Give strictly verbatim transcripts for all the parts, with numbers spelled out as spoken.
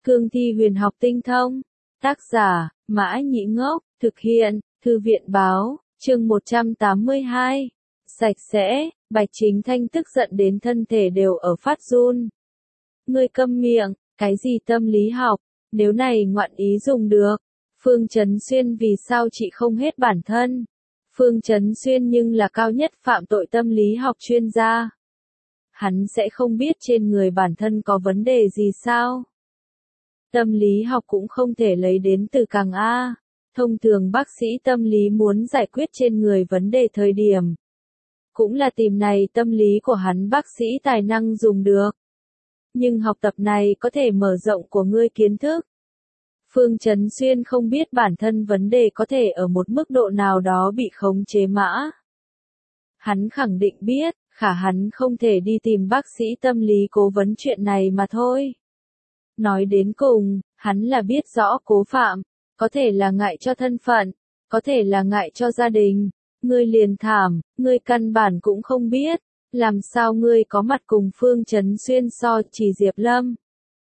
Cương thi huyền học tinh thông. Tác giả, Mã Nhĩ Ngốc, thực hiện, Thư viện báo, chương một trăm tám mươi hai. Sạch sẽ, Bạch Chính Thanh tức giận đến thân thể đều ở phát run. Ngươi câm miệng, cái gì tâm lý học, nếu này ngoạn ý dùng được. Phương Chấn Xuyên vì sao chị không hết bản thân? Phương Chấn Xuyên nhưng là cao nhất phạm tội tâm lý học chuyên gia. Hắn sẽ không biết trên người bản thân có vấn đề gì sao? Tâm lý học cũng không thể lấy đến từ càng A. Thông thường bác sĩ tâm lý muốn giải quyết trên người vấn đề thời điểm. Cũng là tìm này tâm lý của hắn bác sĩ tài năng dùng được. Nhưng học tập này có thể mở rộng của ngươi kiến thức. Phương Chấn Xuyên không biết bản thân vấn đề có thể ở một mức độ nào đó bị khống chế mã. Hắn khẳng định biết, khả hắn không thể đi tìm bác sĩ tâm lý cố vấn chuyện này mà thôi. Nói đến cùng, hắn là biết rõ Cố Phạm, có thể là ngại cho thân phận, có thể là ngại cho gia đình. Ngươi liền thảm, ngươi căn bản cũng không biết, làm sao ngươi có mặt cùng Phương Chấn Xuyên so Chỉ Diệp Lâm.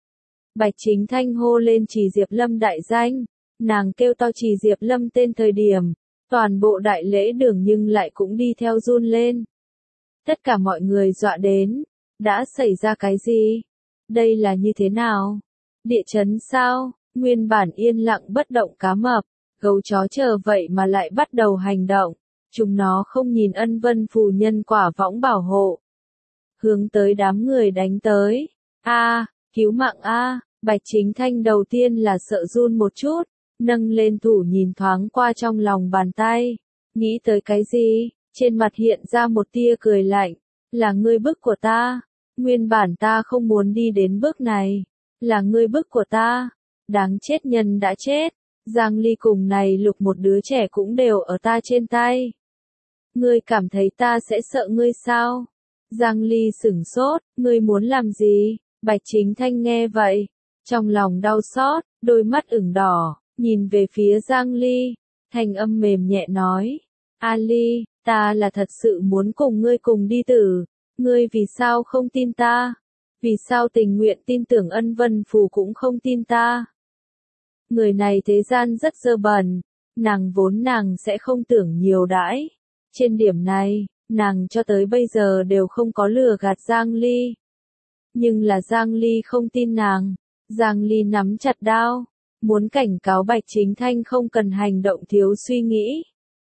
Bạch Chính Thanh hô lên Chỉ Diệp Lâm đại danh, nàng kêu to Chỉ Diệp Lâm tên thời điểm, toàn bộ đại lễ đường nhưng lại cũng đi theo run lên. Tất cả mọi người dọa đến, đã xảy ra cái gì? Đây là như thế nào? Địa chấn sao? Nguyên bản yên lặng bất động cá mập, gấu chó chờ vậy mà lại bắt đầu hành động. Chúng nó không nhìn Ân Vân phù nhân quả võng bảo hộ. Hướng tới đám người đánh tới. A, cứu mạng A, Bạch Chính Thanh đầu tiên là sợ run một chút, nâng lên thủ nhìn thoáng qua trong lòng bàn tay. Nghĩ tới cái gì? Trên mặt hiện ra một tia cười lạnh. Là ngươi bức của ta. Nguyên bản ta không muốn đi đến bước này. Là ngươi bức của ta. Đáng chết nhân đã chết. Giang Ly cùng này Lục một đứa trẻ cũng đều ở ta trên tay. Ngươi cảm thấy ta sẽ sợ ngươi sao? Giang Ly sửng sốt, ngươi muốn làm gì? Bạch Chính Thanh nghe vậy, trong lòng đau xót, đôi mắt ửng đỏ, nhìn về phía Giang Ly, thanh âm mềm nhẹ nói, A Ly, ta là thật sự muốn cùng ngươi cùng đi tử, ngươi vì sao không tin ta? Vì sao tình nguyện tin tưởng Ân Vân Phù cũng không tin ta? Người này thế gian rất dơ bẩn, nàng vốn nàng sẽ không tưởng nhiều đãi. Trên điểm này, nàng cho tới bây giờ đều không có lừa gạt Giang Ly. Nhưng là Giang Ly không tin nàng. Giang Ly nắm chặt đao, muốn cảnh cáo Bạch Chính Thanh không cần hành động thiếu suy nghĩ.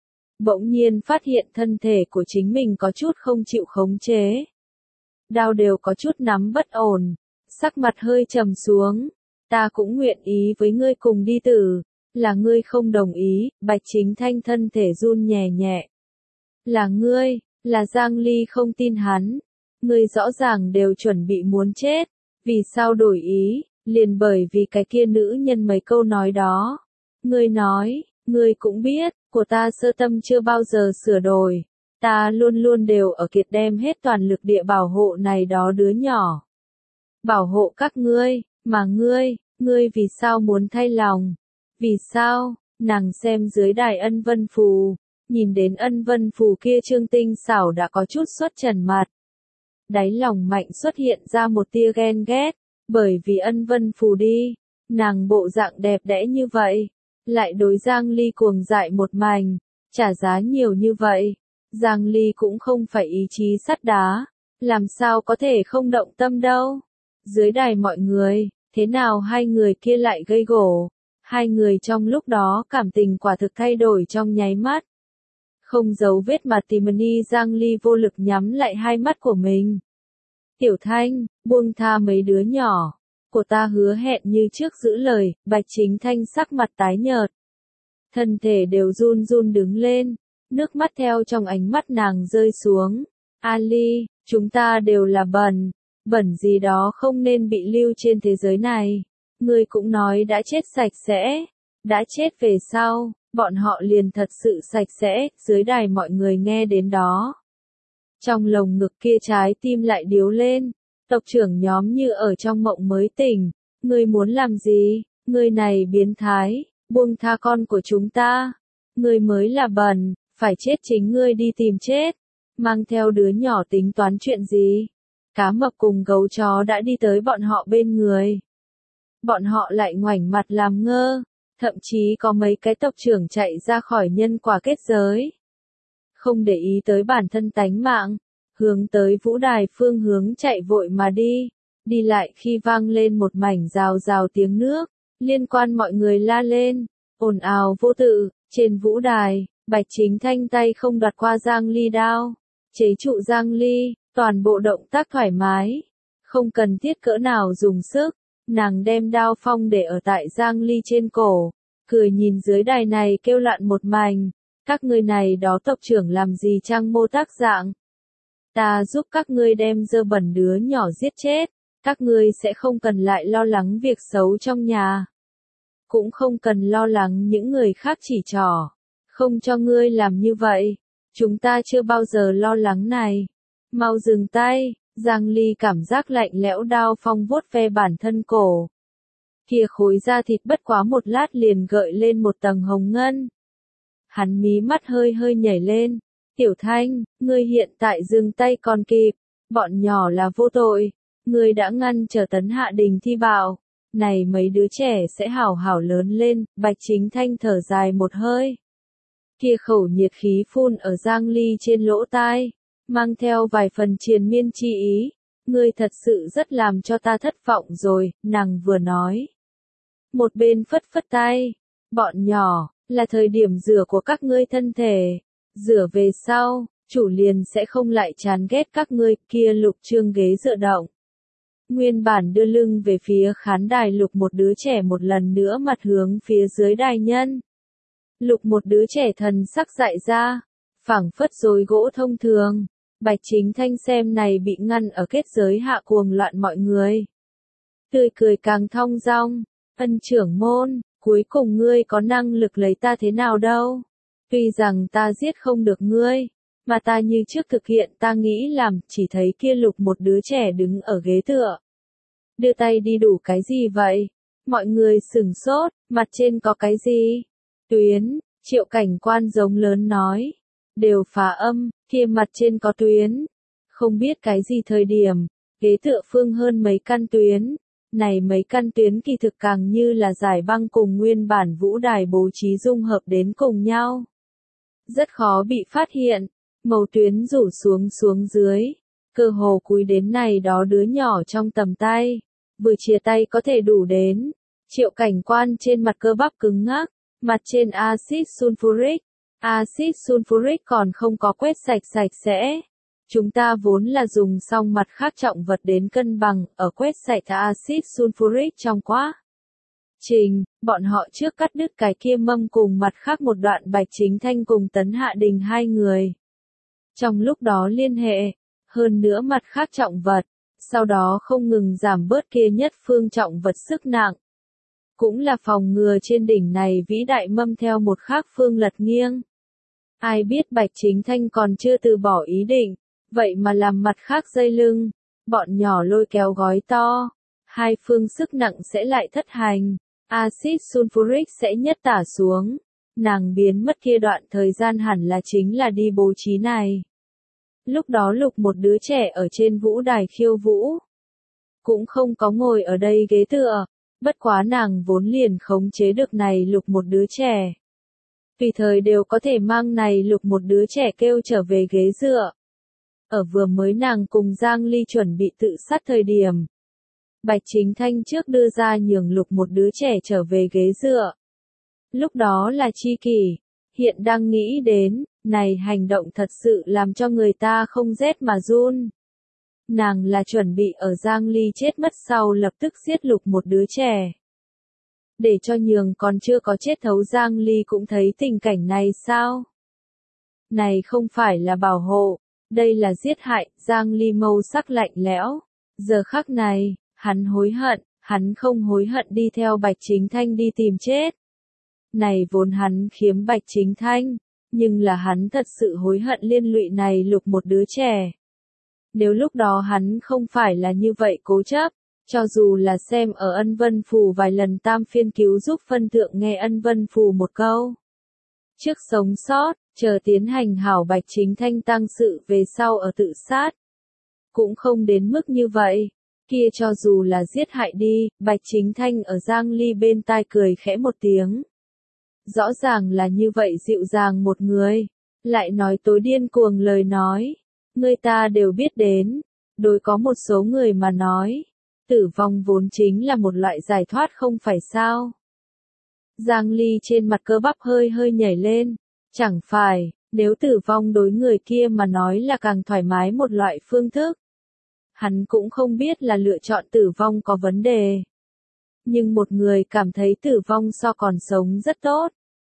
Bỗng nhiên phát hiện thân thể của chính mình có chút không chịu khống chế. Đao đều có chút nắm bất ổn, sắc mặt hơi trầm xuống. Ta cũng nguyện ý với ngươi cùng đi tử, là ngươi không đồng ý. Bạch Chính Thanh thân thể run nhẹ nhẹ. Là ngươi, là Giang Ly không tin hắn. Ngươi rõ ràng đều chuẩn bị muốn chết. Vì sao đổi ý? Liền bởi vì cái kia nữ nhân mấy câu nói đó. Ngươi nói, ngươi cũng biết, của ta sơ tâm chưa bao giờ sửa đổi. Ta luôn luôn đều ở kiệt đem hết toàn lực địa bảo hộ này đó đứa nhỏ. Bảo hộ các ngươi, mà ngươi, ngươi vì sao muốn thay lòng? Vì sao? Nàng xem dưới đài Ân Vân Phù. Nhìn đến Ân Vân Phù kia trương tinh xảo đã có chút xuất trần mặt. Đáy lòng mạnh xuất hiện ra một tia ghen ghét, bởi vì Ân Vân Phù đi, nàng bộ dạng đẹp đẽ như vậy, lại đối Giang Ly cuồng dại một mảnh, trả giá nhiều như vậy. Giang Ly cũng không phải ý chí sắt đá, làm sao có thể không động tâm đâu. Dưới đài mọi người, thế nào hai người kia lại gây gổ, hai người trong lúc đó cảm tình quả thực thay đổi trong nháy mắt. Không giấu vết mà Timony Giang Ly vô lực nhắm lại hai mắt của mình. Tiểu Thanh, buông tha mấy đứa nhỏ, của ta hứa hẹn như trước giữ lời. Bạch Chính Thanh sắc mặt tái nhợt, thân thể đều run run đứng lên, nước mắt theo trong ánh mắt nàng rơi xuống. A Ly, chúng ta đều là bẩn, bẩn gì đó không nên bị lưu trên thế giới này. Ngươi cũng nói đã chết sạch sẽ, đã chết về sau, bọn họ liền thật sự sạch sẽ. Dưới đài mọi người nghe đến đó, trong lồng ngực kia trái tim lại điếu lên. Tộc trưởng nhóm như ở trong mộng mới tỉnh. Ngươi muốn làm gì? Ngươi này biến thái, buông tha con của chúng ta. Ngươi mới là bẩn, phải chết chính ngươi đi tìm chết. Mang theo đứa nhỏ tính toán chuyện gì? Cá mập cùng gấu chó đã đi tới bọn họ bên người. bọn họ lại ngoảnh mặt làm ngơ, thậm chí có mấy cái tộc trưởng chạy ra khỏi nhân quả kết giới. Không để ý tới bản thân tánh mạng, hướng tới vũ đài phương hướng chạy vội mà đi, đi lại khi vang lên một mảnh rào rào tiếng nước, liên quan mọi người la lên, ồn ào vô tự, trên vũ đài, Bạch Chính Thanh tay không đoạt qua Giang Ly đao, chế trụ Giang Ly, toàn bộ động tác thoải mái, không cần thiết cỡ nào dùng sức, nàng đem đao phong để ở tại Giang Ly trên cổ, cười nhìn dưới đài này kêu loạn một mảnh, các ngươi này đó tộc trưởng làm gì trang mô tác dạng. Ta giúp các ngươi đem dơ bẩn đứa nhỏ giết chết, các ngươi sẽ không cần lại lo lắng việc xấu trong nhà. Cũng không cần lo lắng những người khác chỉ trỏ, không cho ngươi làm như vậy, chúng ta chưa bao giờ lo lắng này. Mau dừng tay, Giang Ly cảm giác lạnh lẽo đao phong vuốt ve bản thân cổ. Kia khối da thịt bất quá một lát liền gợi lên một tầng hồng ngân. Hắn mí mắt hơi hơi nhảy lên, Tiểu Thanh, ngươi hiện tại dừng tay còn kịp, bọn nhỏ là vô tội, ngươi đã ngăn trở Tấn Hạ Đình thi bạo, này mấy đứa trẻ sẽ hảo hảo lớn lên, Bạch Chính Thanh thở dài một hơi. Kia khẩu nhiệt khí phun ở Giang Ly trên lỗ tai, mang theo vài phần triền miên chi ý, ngươi thật sự rất làm cho ta thất vọng rồi, nàng vừa nói. Một bên phất phất tay, bọn nhỏ, là thời điểm rửa của các ngươi thân thể, rửa về sau, chủ liền sẽ không lại chán ghét các ngươi, kia Lục Trương ghế dựa động. Nguyên bản đưa lưng về phía khán đài Lục một đứa trẻ một lần nữa mặt hướng phía dưới đài nhân. Lục một đứa trẻ thần sắc dại ra, phảng phất rồi gỗ thông thường, Bạch Chính Thanh xem này bị ngăn ở kết giới hạ cuồng loạn mọi người. Tươi cười càng thong dong, Ân trưởng môn, cuối cùng ngươi có năng lực lấy ta thế nào đâu. Tuy rằng ta giết không được ngươi, mà ta như trước thực hiện ta nghĩ làm, chỉ thấy kia Lục một đứa trẻ đứng ở ghế tựa. Đưa tay đi đủ cái gì vậy? Mọi người sửng sốt, mặt trên có cái gì? Tuyến, Triệu Cảnh Quan giống lớn nói. Đều phá âm, kia mặt trên có tuyến. Không biết cái gì thời điểm, ghế tựa phương hơn mấy căn tuyến. Này mấy căn tuyến kỳ thực càng như là giải băng cùng nguyên bản vũ đài bố trí dung hợp đến cùng nhau. Rất khó bị phát hiện, màu tuyến rủ xuống xuống dưới, cơ hồ cúi đến này đó đứa nhỏ trong tầm tay, vừa chia tay có thể đủ đến. Triệu Cảnh Quan trên mặt cơ bắp cứng ngắc, mặt trên axit sulfuric, axit sulfuric còn không có quét sạch sạch sẽ. Chúng ta vốn là dùng xong mặt khác trọng vật đến cân bằng, ở quét sạch axit sulfuric trong quá trình, bọn họ trước cắt đứt cái kia mâm cùng mặt khác một đoạn Bạch Chính Thanh cùng Tấn Hạ Đình hai người. Trong lúc đó liên hệ, hơn nữa mặt khác trọng vật, sau đó không ngừng giảm bớt kia nhất phương trọng vật sức nặng. Cũng là phòng ngừa trên đỉnh này vĩ đại mâm theo một khác phương lật nghiêng. Ai biết Bạch Chính Thanh còn chưa từ bỏ ý định, vậy mà làm mặt khác dây lưng, bọn nhỏ lôi kéo gói to, hai phương sức nặng sẽ lại thất hành, axit sulfuric sẽ nhất tả xuống, nàng biến mất kia đoạn thời gian hẳn là chính là đi bố trí này. Lúc đó Lục một đứa trẻ ở trên vũ đài khiêu vũ, cũng không có ngồi ở đây ghế tựa, bất quá nàng vốn liền khống chế được này Lục một đứa trẻ. Tùy thời đều có thể mang này Lục một đứa trẻ kêu trở về ghế dựa. Ở vừa mới nàng cùng Giang Ly chuẩn bị tự sát thời điểm, Bạch Chính Thanh trước đưa ra nhường Lục một đứa trẻ trở về ghế dựa. Lúc đó là chi kỷ, hiện đang nghĩ đến, này hành động thật sự làm cho người ta không rét mà run. Nàng là chuẩn bị ở Giang Ly chết mất sau lập tức giết Lục một đứa trẻ. Để cho nhường còn chưa có chết thấu Giang Ly cũng thấy tình cảnh này sao? Này không phải là bảo hộ, đây là giết hại, Giang Ly mâu sắc lạnh lẽo. Giờ khắc này, hắn hối hận, hắn không hối hận đi theo Bạch Chính Thanh đi tìm chết. Này vốn hắn khiếm Bạch Chính Thanh, nhưng là hắn thật sự hối hận liên lụy này Lục một đứa trẻ. Nếu lúc đó hắn không phải là như vậy cố chấp, cho dù là xem ở Ân Vân Phù vài lần tam phiên cứu giúp phân thượng nghe Ân Vân Phù một câu. Trước sống sót, chờ tiến hành hảo Bạch Chính Thanh tăng sự về sau ở tự sát. Cũng không đến mức như vậy. Kia cho dù là giết hại đi, Bạch Chính Thanh ở Giang Ly bên tai cười khẽ một tiếng. Rõ ràng là như vậy dịu dàng một người, lại nói tối điên cuồng lời nói. Người ta đều biết đến, đối có một số người mà nói, tử vong vốn chính là một loại giải thoát không phải sao. Giang Ly trên mặt cơ bắp hơi hơi nhảy lên, chẳng phải, nếu tử vong đối người kia mà nói là càng thoải mái một loại phương thức. Hắn cũng không biết là lựa chọn tử vong có vấn đề. Nhưng một người cảm thấy tử vong so còn sống rất tốt.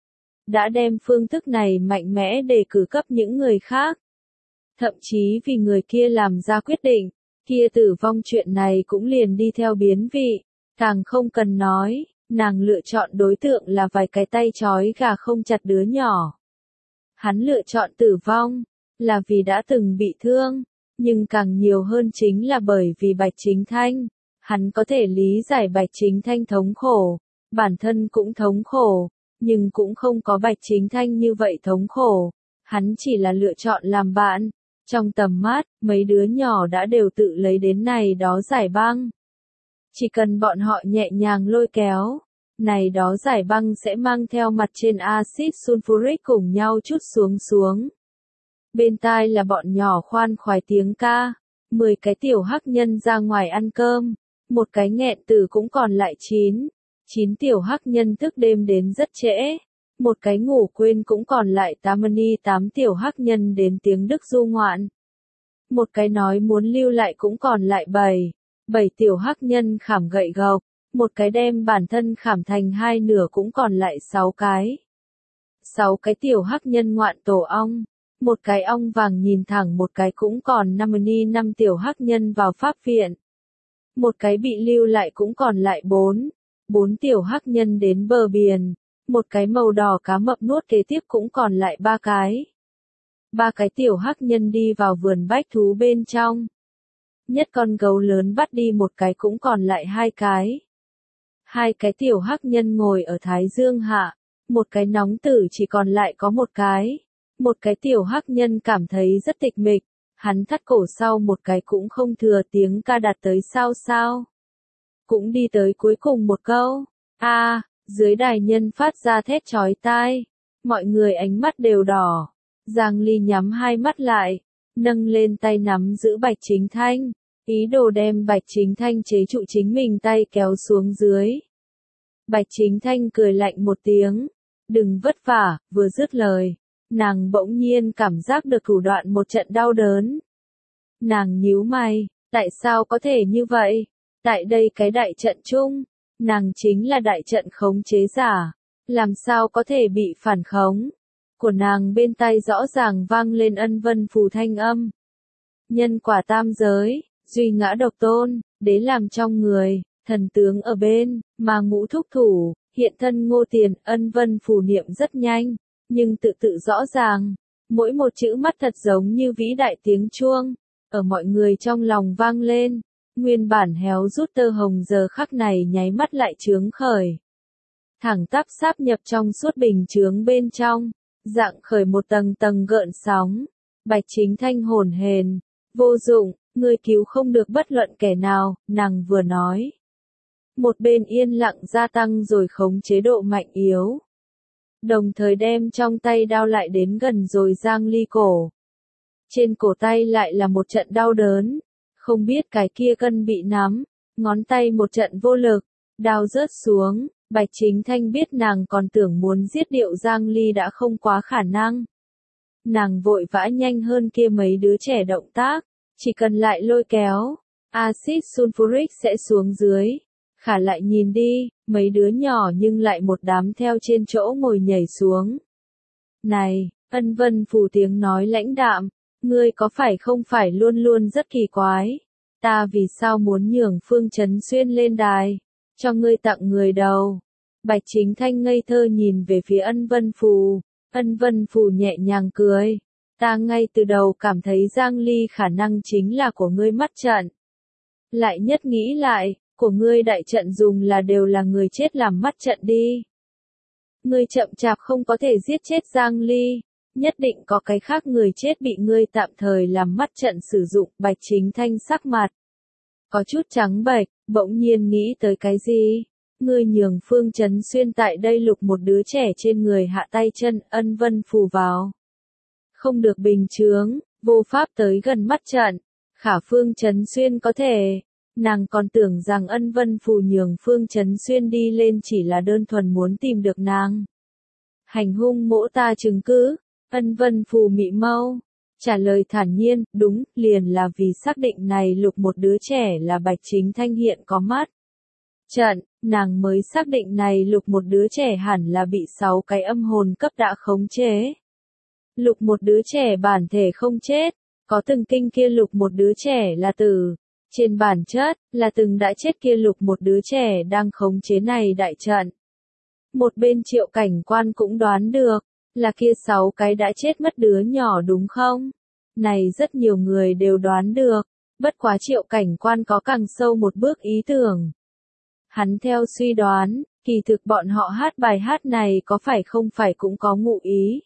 Đã đem phương thức này mạnh mẽ đề cử cấp những người khác. Thậm chí vì người kia làm ra quyết định, kia tử vong chuyện này cũng liền đi theo biến vị. Càng không cần nói, nàng lựa chọn đối tượng là vài cái tay trói gà không chặt đứa nhỏ. Hắn lựa chọn tử vong, là vì đã từng bị thương, nhưng càng nhiều hơn chính là bởi vì Bạch Chính Thanh. Hắn có thể lý giải Bạch Chính Thanh thống khổ, bản thân cũng thống khổ, nhưng cũng không có Bạch Chính Thanh như vậy thống khổ. Hắn chỉ là lựa chọn làm bạn. Trong tầm mắt, mấy đứa nhỏ đã đều tự lấy đến này đó giải băng. Chỉ cần bọn họ nhẹ nhàng lôi kéo, này đó giải băng sẽ mang theo mặt trên axit sulfuric cùng nhau chút xuống xuống. Bên tai là bọn nhỏ khoan khoái tiếng ca, mười cái tiểu hắc nhân ra ngoài ăn cơm, một cái nghẹn tử cũng còn lại chín, chín tiểu hắc nhân thức đêm đến rất trễ, một cái ngủ quên cũng còn lại tám tám tiểu hắc nhân đến tiếng Đức du ngoạn. Một cái nói muốn lưu lại cũng còn lại bảy, bảy tiểu hắc nhân khảm gậy gộc, một cái đem bản thân khảm thành hai nửa cũng còn lại sáu cái. Sáu cái tiểu hắc nhân ngoạn tổ ong, một cái ong vàng nhìn thẳng một cái cũng còn năm năm tiểu hắc nhân vào pháp viện. Một cái bị lưu lại cũng còn lại bốn, bốn tiểu hắc nhân đến bờ biển, một cái màu đỏ cá mập nuốt kế tiếp cũng còn lại ba cái. Ba cái tiểu hắc nhân đi vào vườn bách thú bên trong. Nhất con gấu lớn bắt đi một cái cũng còn lại hai cái. Hai cái tiểu hắc nhân ngồi ở thái dương hạ, một cái nóng tử chỉ còn lại có một cái. Một cái tiểu hắc nhân cảm thấy rất tịch mịch, hắn thắt cổ sau một cái cũng không thừa tiếng ca đạt tới sao sao. Cũng đi tới cuối cùng một câu, a dưới đài nhân phát ra thét chói tai, mọi người ánh mắt đều đỏ. Giang Ly nhắm hai mắt lại, nâng lên tay nắm giữ Bạch Chính Thanh, ý đồ đem Bạch Chính Thanh chế trụ chính mình tay kéo xuống dưới. Bạch Chính Thanh cười lạnh một tiếng, đừng vất vả, vừa dứt lời, nàng bỗng nhiên cảm giác được thủ đoạn một trận đau đớn. Nàng nhíu mày, tại sao có thể như vậy? Tại đây cái đại trận chung, nàng chính là đại trận khống chế giả, làm sao có thể bị phản khống? Của nàng bên tai rõ ràng vang lên ân vân phù thanh âm. Nhân quả tam giới, duy ngã độc tôn, đế làm trong người, thần tướng ở bên, mà ngũ thúc thủ, hiện thân ngô tiền, ân vân phù niệm rất nhanh, nhưng tự tự rõ ràng, mỗi một chữ mắt thật giống như vĩ đại tiếng chuông, ở mọi người trong lòng vang lên, nguyên bản héo rút tơ hồng giờ khắc này nháy mắt lại chướng khởi. Thẳng tắp sáp nhập trong suốt bình chướng bên trong, dạng khởi một tầng tầng gợn sóng. Bạch Chính Thanh hồn hền, vô dụng, ngươi cứu không được bất luận kẻ nào, nàng vừa nói. Một bên yên lặng gia tăng rồi khống chế độ mạnh yếu. Đồng thời đem trong tay đao lại đến gần rồi Giang Ly cổ. Trên cổ tay lại là một trận đau đớn, không biết cái kia cân bị nắm, ngón tay một trận vô lực, đao rớt xuống. Bạch Chính Thanh biết nàng còn tưởng muốn giết điệu Giang Ly đã không quá khả năng. Nàng vội vã nhanh hơn kia mấy đứa trẻ động tác, chỉ cần lại lôi kéo, axit sulfuric sẽ xuống dưới. Khả lại nhìn đi, mấy đứa nhỏ nhưng lại một đám theo trên chỗ ngồi nhảy xuống. Này, ân vân phù tiếng nói lãnh đạm, ngươi có phải không phải luôn luôn rất kỳ quái, ta vì sao muốn nhường Phương Chấn Xuyên lên đài, cho ngươi tặng người đầu. Bạch Chính Thanh ngây thơ nhìn về phía ân vân phù, ân vân phù nhẹ nhàng cười, ta ngay từ đầu cảm thấy Giang Ly khả năng chính là của ngươi mắt trận. Lại nhất nghĩ lại, của ngươi đại trận dùng là đều là người chết làm mắt trận đi. Ngươi chậm chạp không có thể giết chết Giang Ly, nhất định có cái khác người chết bị ngươi tạm thời làm mắt trận sử dụng. Bạch Chính Thanh sắc mặt có chút trắng bệch, bỗng nhiên nghĩ tới cái gì. Ngươi nhường Phương Chấn Xuyên tại đây lục một đứa trẻ trên người hạ tay chân, ân vân phù vào. Không được bình chướng, vô pháp tới gần mắt trận. Khả Phương Chấn Xuyên có thể. Nàng còn tưởng rằng ân vân phù nhường Phương Chấn Xuyên đi lên chỉ là đơn thuần muốn tìm được nàng. Hành hung mỗ ta chứng cứ, ân vân phù mị mâu. Trả lời thản nhiên, đúng, liền là vì xác định này lục một đứa trẻ là Bạch Chính Thanh hiện có mắt. Trận, nàng mới xác định này lục một đứa trẻ hẳn là bị sáu cái âm hồn cấp đã khống chế. Lục một đứa trẻ bản thể không chết, có từng kinh kia lục một đứa trẻ là tử. Trên bản chất, là từng đã chết kia lục một đứa trẻ đang khống chế này đại trận. Một bên Triệu Cảnh Quan cũng đoán được, là kia sáu cái đã chết mất đứa nhỏ đúng không? Này rất nhiều người đều đoán được, bất quá Triệu Cảnh Quan có càng sâu một bước ý tưởng. Hắn theo suy đoán, kỳ thực bọn họ hát bài hát này có phải không phải cũng có ngụ ý.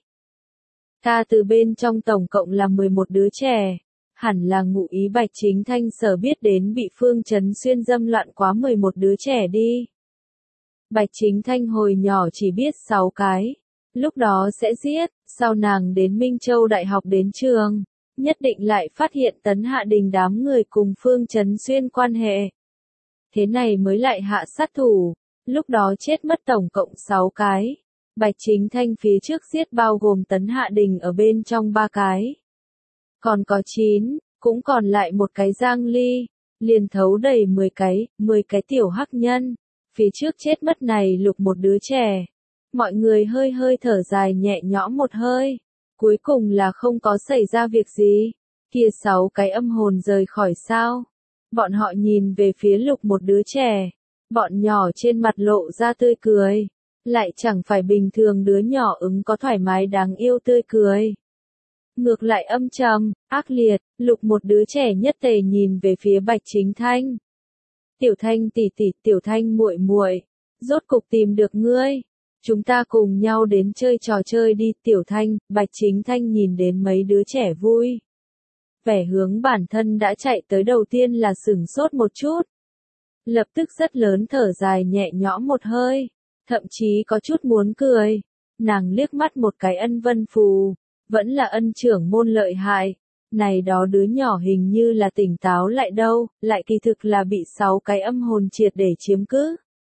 Ta từ bên trong tổng cộng là mười một đứa trẻ, hẳn là ngụ ý Bạch Chính Thanh sở biết đến bị Phương Chấn Xuyên dâm loạn quá mười một đứa trẻ đi. Bạch Chính Thanh hồi nhỏ chỉ biết sáu cái, lúc đó sẽ giết, sau nàng đến Minh Châu Đại học đến trường, nhất định lại phát hiện Tấn Hạ Đình đám người cùng Phương Chấn Xuyên quan hệ. Thế này mới lại hạ sát thủ, lúc đó chết mất tổng cộng sáu cái. Bạch Chính Thanh phía trước giết bao gồm Tấn Hạ Đình ở bên trong ba cái. Còn có chín, cũng còn lại một cái Giang Ly, liền thấu đầy mười cái, mười cái tiểu hắc nhân. Phía trước chết mất này lục một đứa trẻ. Mọi người hơi hơi thở dài nhẹ nhõm một hơi. Cuối cùng là không có xảy ra việc gì. Kia sáu cái âm hồn rời khỏi sao. Bọn họ nhìn về phía lục một đứa trẻ. Bọn nhỏ trên mặt lộ ra tươi cười. Lại chẳng phải bình thường đứa nhỏ ứng có thoải mái đáng yêu tươi cười. Ngược lại âm trầm, ác liệt, lục một đứa trẻ nhất tề nhìn về phía Bạch Chính Thanh. Tiểu Thanh tỷ tỷ, Tiểu Thanh muội muội, rốt cục tìm được ngươi. Chúng ta cùng nhau đến chơi trò chơi đi. Tiểu Thanh, Bạch Chính Thanh nhìn đến mấy đứa trẻ vui. Vẻ hướng bản thân đã chạy tới đầu tiên là sửng sốt một chút. Lập tức rất lớn thở dài nhẹ nhõm một hơi. Thậm chí có chút muốn cười. Nàng liếc mắt một cái ân vân phù. Vẫn là ân trưởng môn lợi hại. Này đó đứa nhỏ hình như là tỉnh táo lại đâu, lại kỳ thực là bị sáu cái âm hồn triệt để chiếm cứ.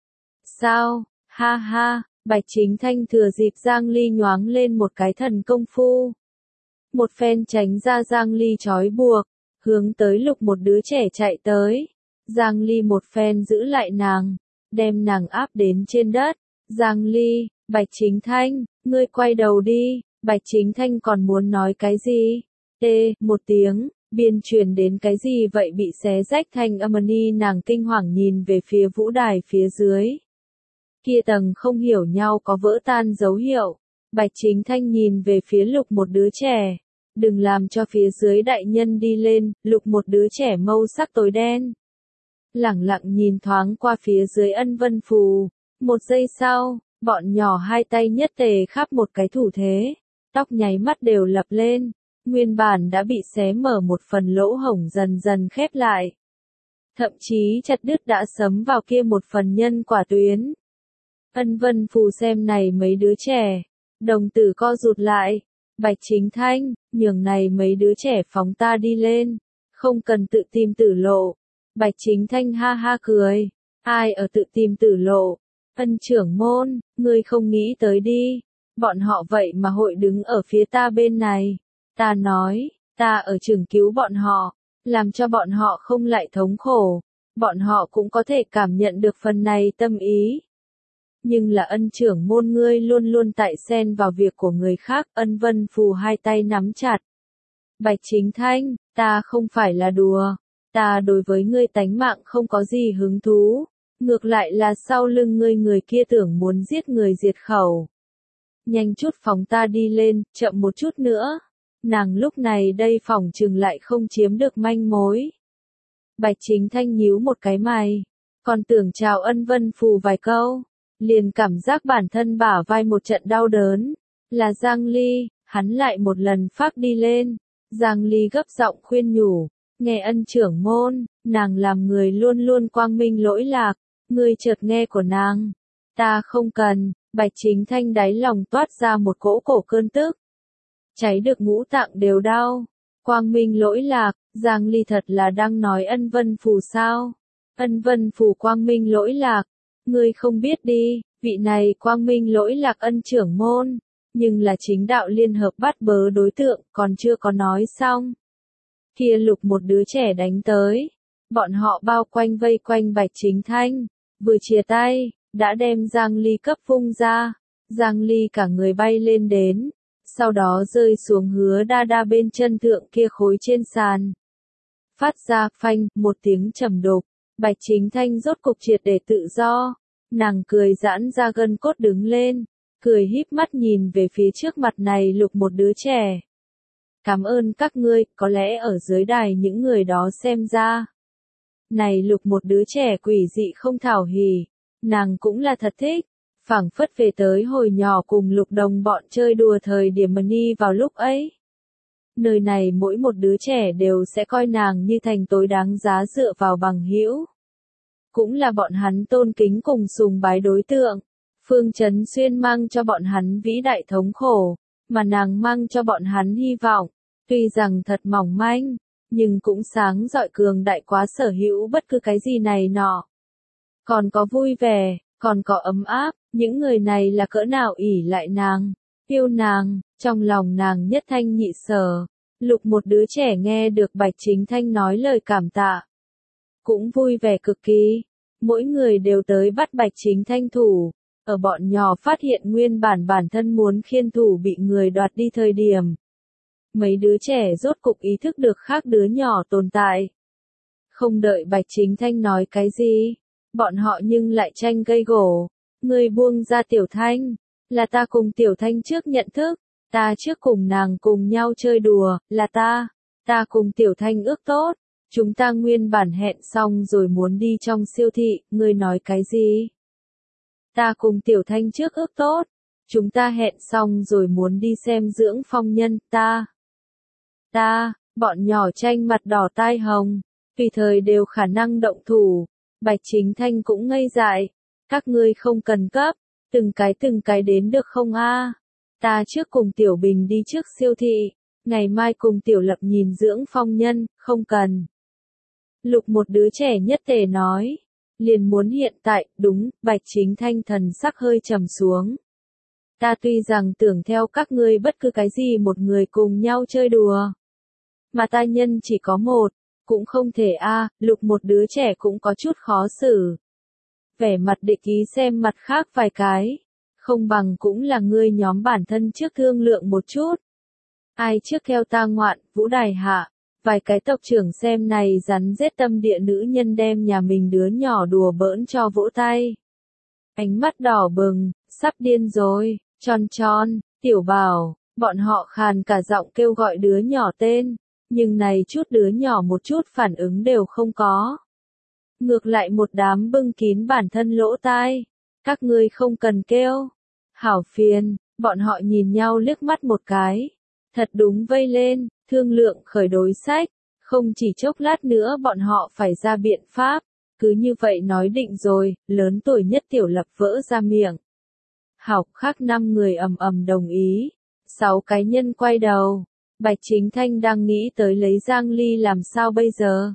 Sao, ha ha, Bạch Chính Thanh thừa dịp Giang Ly nhoáng lên một cái thần công phu. Một phen tránh ra Giang Ly trói buộc, hướng tới lục một đứa trẻ chạy tới. Giang Ly một phen giữ lại nàng, đem nàng áp đến trên đất. Giang Ly, Bạch Chính Thanh, ngươi quay đầu đi. Bạch Chính Thanh còn muốn nói cái gì? Tê, một tiếng, biên truyền đến cái gì vậy bị xé rách thanh âm ni nàng kinh hoàng nhìn về phía vũ đài phía dưới. Kia tầng không hiểu nhau có vỡ tan dấu hiệu. Bạch Chính Thanh nhìn về phía lục một đứa trẻ. Đừng làm cho phía dưới đại nhân đi lên, lục một đứa trẻ mâu sắc tối đen. Lẳng lặng nhìn thoáng qua phía dưới ân vân phù. Một giây sau, bọn nhỏ hai tay nhất tề khắp một cái thủ thế. Tóc nháy mắt đều lập lên. Nguyên bản đã bị xé mở một phần lỗ hổng dần dần khép lại. Thậm chí chặt đứt đã sấm vào kia một phần nhân quả tuyến. Ân vân phù xem này mấy đứa trẻ. Đồng tử co rụt lại. Bạch Chính Thanh, nhường này mấy đứa trẻ phóng ta đi lên. Không cần tự tìm tử lộ. Bạch Chính Thanh ha ha cười. Ai ở tự tìm tử lộ? Ân trưởng môn, ngươi không nghĩ tới đi. Bọn họ vậy mà hội đứng ở phía ta bên này. Ta nói, ta ở trường cứu bọn họ, làm cho bọn họ không lại thống khổ. Bọn họ cũng có thể cảm nhận được phần này tâm ý. Nhưng là ân trưởng môn ngươi luôn luôn tại xen vào việc của người khác. Ân vân phù hai tay nắm chặt. Bạch Chính Thanh, ta không phải là đùa. Ta đối với ngươi tánh mạng không có gì hứng thú. Ngược lại là sau lưng ngươi người kia tưởng muốn giết người diệt khẩu. Nhanh chút phóng ta đi lên, chậm một chút nữa. Nàng lúc này đây phỏng chừng lại không chiếm được manh mối. Bạch Chính Thanh nhíu một cái mày. Còn tưởng chào ân vân phù vài câu. Liền cảm giác bản thân bả vai một trận đau đớn. Là Giang Ly, hắn lại một lần phát đi lên. Giang Ly gấp giọng khuyên nhủ. Nghe ân trưởng môn, nàng làm người luôn luôn quang minh lỗi lạc, ngươi chợt nghe của nàng. Ta không cần, Bạch Chính Thanh đáy lòng toát ra một cỗ cổ cơn tức. Cháy được ngũ tạng đều đau. Quang minh lỗi lạc, Giang Ly thật là đang nói ân vân phù sao? Ân vân phù quang minh lỗi lạc. Ngươi không biết đi, vị này quang minh lỗi lạc ân trưởng môn, nhưng là chính đạo liên hợp bắt bớ đối tượng, còn chưa có nói xong. Kia lục một đứa trẻ đánh tới, bọn họ bao quanh vây quanh Bạch Chính Thanh, vừa chia tay, đã đem Giang Ly cấp vung ra. Giang Ly cả người bay lên đến, sau đó rơi xuống Hứa Đa Đa bên chân thượng kia khối trên sàn. Phát ra phanh, một tiếng trầm đục, Bạch Chính Thanh rốt cục triệt để tự do. Nàng cười giãn ra gân cốt đứng lên, cười híp mắt nhìn về phía trước mặt này lục một đứa trẻ. Cảm ơn các ngươi, có lẽ ở dưới đài những người đó xem ra. Này lục một đứa trẻ quỷ dị không thảo hỉ, nàng cũng là thật thích, phảng phất về tới hồi nhỏ cùng lục đồng bọn chơi đùa thời điểm Mani vào lúc ấy. Nơi này mỗi một đứa trẻ đều sẽ coi nàng như thành tối đáng giá dựa vào bằng hữu. Cũng là bọn hắn tôn kính cùng sùng bái đối tượng. Phương Chấn Xuyên mang cho bọn hắn vĩ đại thống khổ, mà nàng mang cho bọn hắn hy vọng. Tuy rằng thật mỏng manh, nhưng cũng sáng rọi cường đại quá sở hữu bất cứ cái gì này nọ. Còn có vui vẻ, còn có ấm áp, những người này là cỡ nào ỷ lại nàng, yêu nàng, trong lòng nàng nhất thanh nhị sở. Lục một đứa trẻ nghe được Bạch Chính Thanh nói lời cảm tạ, cũng vui vẻ cực kỳ. Mỗi người đều tới bắt Bạch Chính Thanh thủ. Ở bọn nhỏ phát hiện nguyên bản bản thân muốn khiên thủ bị người đoạt đi thời điểm. Mấy đứa trẻ rốt cục ý thức được khác đứa nhỏ tồn tại. Không đợi Bạch Chính Thanh nói cái gì, bọn họ nhưng lại tranh gây gổ. Ngươi buông ra Tiểu Thanh, là ta cùng Tiểu Thanh trước nhận thức, ta trước cùng nàng cùng nhau chơi đùa, là ta, ta cùng Tiểu Thanh ước tốt. Chúng ta nguyên bản hẹn xong rồi muốn đi trong siêu thị, ngươi nói cái gì? Ta cùng Tiểu Thanh trước ước tốt. Chúng ta hẹn xong rồi muốn đi xem dưỡng phong nhân, ta. Ta, bọn nhỏ tranh mặt đỏ tai hồng, tùy thời đều khả năng động thủ. Bạch Chính Thanh cũng ngây dại. Các ngươi không cần cấp, từng cái từng cái đến được không a? Ta trước cùng Tiểu Bình đi trước siêu thị, ngày mai cùng Tiểu Lập nhìn dưỡng phong nhân, không cần. Lục một đứa trẻ nhất tề nói, liền muốn hiện tại, đúng, Bạch Chính Thanh thần sắc hơi trầm xuống. Ta tuy rằng tưởng theo các ngươi bất cứ cái gì một người cùng nhau chơi đùa, mà ta nhân chỉ có một, cũng không thể a. Lục một đứa trẻ cũng có chút khó xử. Vẻ mặt địch ý xem mặt khác vài cái, không bằng cũng là ngươi nhóm bản thân trước thương lượng một chút. Ai trước theo ta ngoạn, vũ đài hạ. Vài cái tộc trưởng xem này rắn rết tâm địa nữ nhân đem nhà mình đứa nhỏ đùa bỡn cho vỗ tay. Ánh mắt đỏ bừng, sắp điên rồi, tròn tròn, Tiểu Bảo, bọn họ khàn cả giọng kêu gọi đứa nhỏ tên, nhưng này chút đứa nhỏ một chút phản ứng đều không có. Ngược lại một đám bưng kín bản thân lỗ tai, các ngươi không cần kêu. Hảo phiền, bọn họ nhìn nhau liếc mắt một cái, thật đúng vây lên. Thương lượng khởi đối sách, không chỉ chốc lát nữa bọn họ phải ra biện pháp, cứ như vậy nói định rồi, lớn tuổi nhất Tiểu Lập vỡ ra miệng. Học khác năm người ầm ầm đồng ý, sáu cái nhân quay đầu, Bạch Chính Thanh đang nghĩ tới lấy Giang Ly làm sao bây giờ.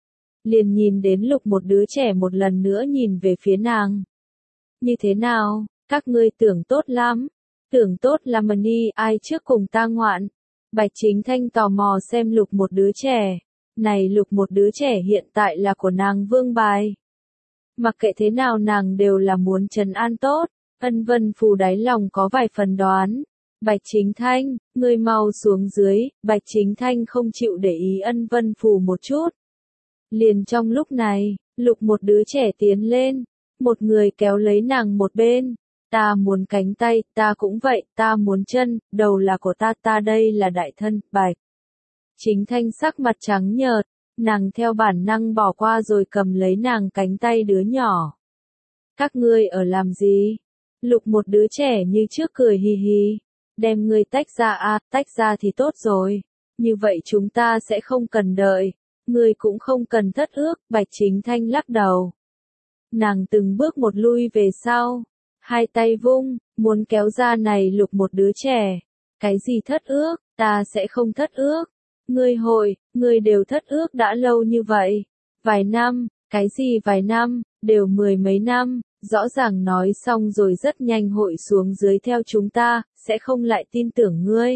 Liền nhìn đến lục một đứa trẻ một lần nữa nhìn về phía nàng. Như thế nào, các ngươi tưởng tốt lắm, tưởng tốt là Mani, ai trước cùng ta ngoạn. Bạch Chính Thanh tò mò xem lục một đứa trẻ. Này lục một đứa trẻ hiện tại là của nàng vương bài. Mặc kệ thế nào nàng đều là muốn trấn an tốt. Ân Vân Phù đáy lòng có vài phần đoán. Bạch Chính Thanh, ngươi mau xuống dưới. Bạch Chính Thanh không chịu để ý Ân Vân Phù một chút. Liền trong lúc này, lục một đứa trẻ tiến lên. Một người kéo lấy nàng một bên. Ta muốn cánh tay, ta cũng vậy, ta muốn chân, đầu là của ta, ta đây là đại thân, Bạch. Chính Thanh sắc mặt trắng nhợt, nàng theo bản năng bỏ qua rồi cầm lấy nàng cánh tay đứa nhỏ. Các ngươi ở làm gì? Lục một đứa trẻ như trước cười hì hì, đem ngươi tách ra à, tách ra thì tốt rồi, như vậy chúng ta sẽ không cần đợi. Ngươi cũng không cần thất ước, Bạch Chính Thanh lắc đầu. Nàng từng bước một lui về sau, hai tay vung, muốn kéo ra này lục một đứa trẻ. Cái gì thất ước, ta sẽ không thất ước. Ngươi hội, ngươi đều thất ước đã lâu như vậy. Vài năm, cái gì vài năm, đều mười mấy năm, rõ ràng nói xong rồi rất nhanh hội xuống dưới theo chúng ta, sẽ không lại tin tưởng ngươi.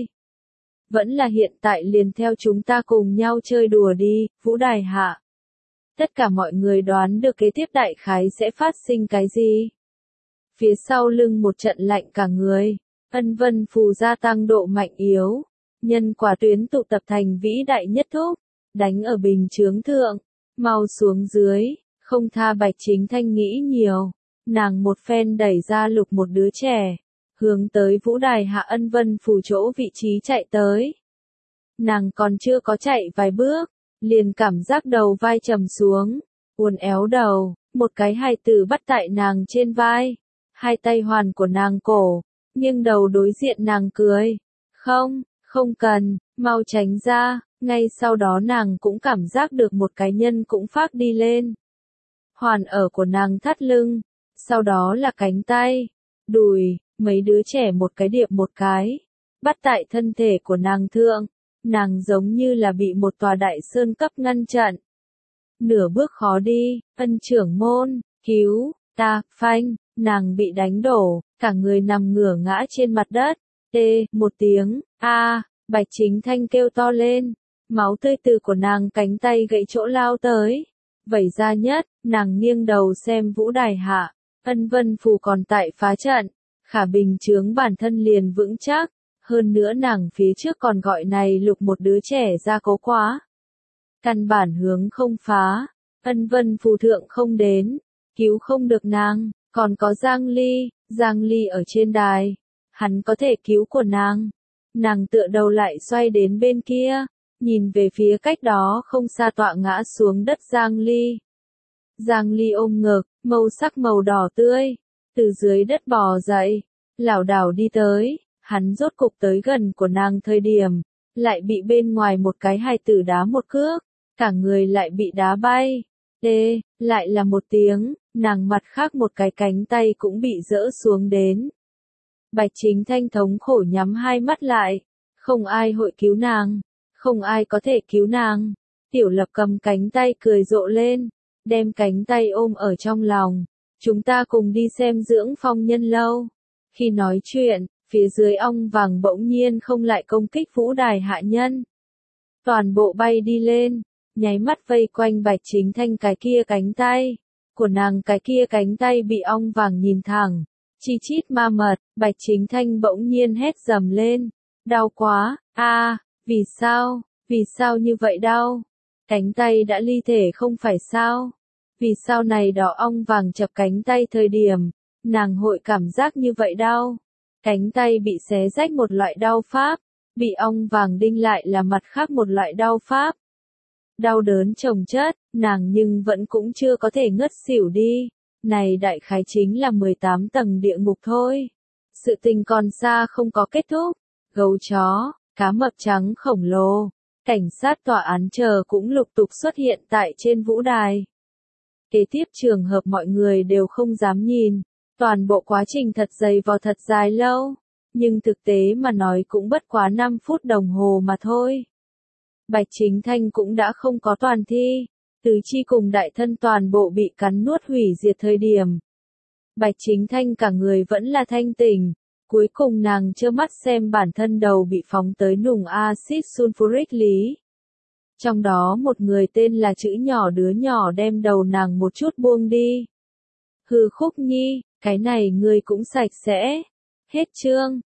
Vẫn là hiện tại liền theo chúng ta cùng nhau chơi đùa đi, Vũ Đài Hạ. Tất cả mọi người đoán được kế tiếp đại khái sẽ phát sinh cái gì. Phía sau lưng một trận lạnh cả người, ân vân phù gia tăng độ mạnh yếu. Nhân quả tuyến tụ tập thành vĩ đại nhất thúc, đánh ở bình chướng thượng, mau xuống dưới, không tha Bạch Chính Thanh nghĩ nhiều. Nàng một phen đẩy ra lục một đứa trẻ, hướng tới Vũ Đài Hạ ân vân phù chỗ vị trí chạy tới. Nàng còn chưa có chạy vài bước, liền cảm giác đầu vai trầm xuống, uốn éo đầu, một cái hài tử bắt tại nàng trên vai, hai tay hoàn của nàng cổ, nghiêng đầu đối diện nàng cười. Không, không cần, mau tránh ra, ngay sau đó nàng cũng cảm giác được một cái nhân cũng phát đi lên. Hoàn ở của nàng thắt lưng, sau đó là cánh tay, đùi, mấy đứa trẻ một cái điệp một cái, bắt tại thân thể của nàng thượng, nàng giống như là bị một tòa đại sơn cấp ngăn chặn. Nửa bước khó đi, ân trưởng môn, cứu, ta, phanh, nàng bị đánh đổ, cả người nằm ngửa ngã trên mặt đất, tê, một tiếng, a, Bạch Chính Thanh kêu to lên, máu tươi từ của nàng cánh tay gãy chỗ lao tới, vẩy ra nhất, nàng nghiêng đầu xem Vũ Đài Hạ, ân vân phù còn tại phá trận, khả bình chướng bản thân liền vững chắc, hơn nữa nàng phía trước còn gọi này lục một đứa trẻ ra cố quá. Căn bản hướng không phá, ân vân phù thượng không đến, cứu không được nàng, còn có Giang Ly, Giang Ly ở trên đài, hắn có thể cứu của nàng. Nàng tựa đầu lại xoay đến bên kia, nhìn về phía cách đó không xa tọa ngã xuống đất Giang Ly. Giang Ly ôm ngực, màu sắc màu đỏ tươi, từ dưới đất bò dậy, lảo đảo đi tới, hắn rốt cục tới gần của nàng thời điểm, lại bị bên ngoài một cái hài tử đá một cước, cả người lại bị đá bay. Đê, lại là một tiếng, nàng mặt khác một cái cánh tay cũng bị dỡ xuống đến. Bạch Chính Thanh thống khổ nhắm hai mắt lại, không ai hội cứu nàng, không ai có thể cứu nàng. Tiểu Lập cầm cánh tay cười rộ lên, đem cánh tay ôm ở trong lòng. Chúng ta cùng đi xem dưỡng phong nhân lâu. Khi nói chuyện, phía dưới ong vàng bỗng nhiên không lại công kích Vũ Đài Hạ nhân. Toàn bộ bay đi lên, nháy mắt vây quanh Bạch Chính Thanh cái kia cánh tay. Của nàng cái kia cánh tay bị ong vàng nhìn thẳng. Chi chít ma mật, Bạch Chính Thanh bỗng nhiên hét dầm lên. Đau quá, a, à, vì sao, vì sao như vậy đau? Cánh tay đã ly thể không phải sao? Vì sao này đó ong vàng chập cánh tay thời điểm, nàng hội cảm giác như vậy đau? Cánh tay bị xé rách một loại đau pháp, bị ong vàng đinh lại là mặt khác một loại đau pháp. Đau đớn chồng chất, nàng nhưng vẫn cũng chưa có thể ngất xỉu đi. Này đại khái chính là mười tám tầng địa ngục thôi. Sự tình còn xa không có kết thúc. Gấu chó, cá mập trắng khổng lồ, cảnh sát tòa án chờ cũng lục tục xuất hiện tại trên vũ đài. Kế tiếp trường hợp mọi người đều không dám nhìn. Toàn bộ quá trình thật dày vò thật dài lâu. Nhưng thực tế mà nói cũng bất quá năm phút đồng hồ mà thôi. Bạch Chính Thanh cũng đã không có toàn thi. Tứ chi cùng đại thân toàn bộ bị cắn nuốt hủy diệt thời điểm. Bạch Chính Thanh cả người vẫn là thanh tỉnh. Cuối cùng nàng trơ mắt xem bản thân đầu bị phóng tới nùng axit sulfuric lý. Trong đó một người tên là chữ nhỏ đứa nhỏ đem đầu nàng một chút buông đi. Hừ Khúc Nhi, cái này ngươi cũng sạch sẽ. Hết chương.